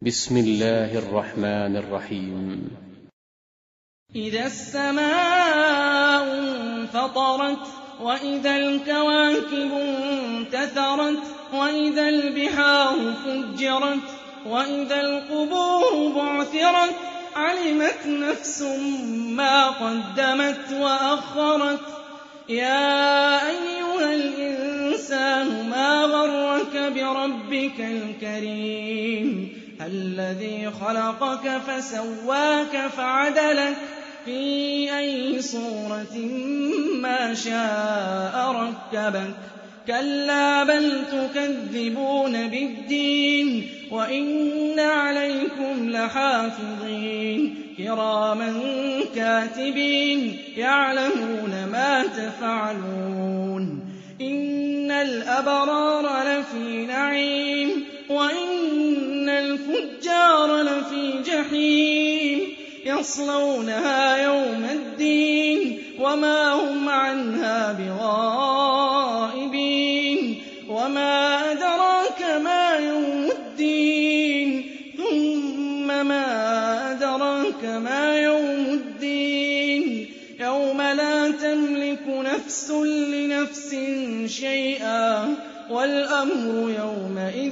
بسم الله الرحمن الرحيم. إذا السماء انفطرت وإذا الكواكب انتثرت وإذا البحار فجرت وإذا القبور بعثرت علمت نفس ما قدمت وأخرت يا أيها الإنسان ما غرك بربك الكريم الذي خلقك فسواك فعدلك في أي صورة ما شاء ركبك كلا بل تكذبون بالدين وإن عليكم لحافظين كراما كاتبين يعلمون ما تفعلون إن الأبرار لفي نعيم وإن الفجار لفي جحيم يصلونها يوم الدين وما هم عنها بغائبين وما أدراك ما يوم الدين ثم ما أدراك ما يوم الدين يوم لا تملك نفس لنفس شيئا والأمر يومئذ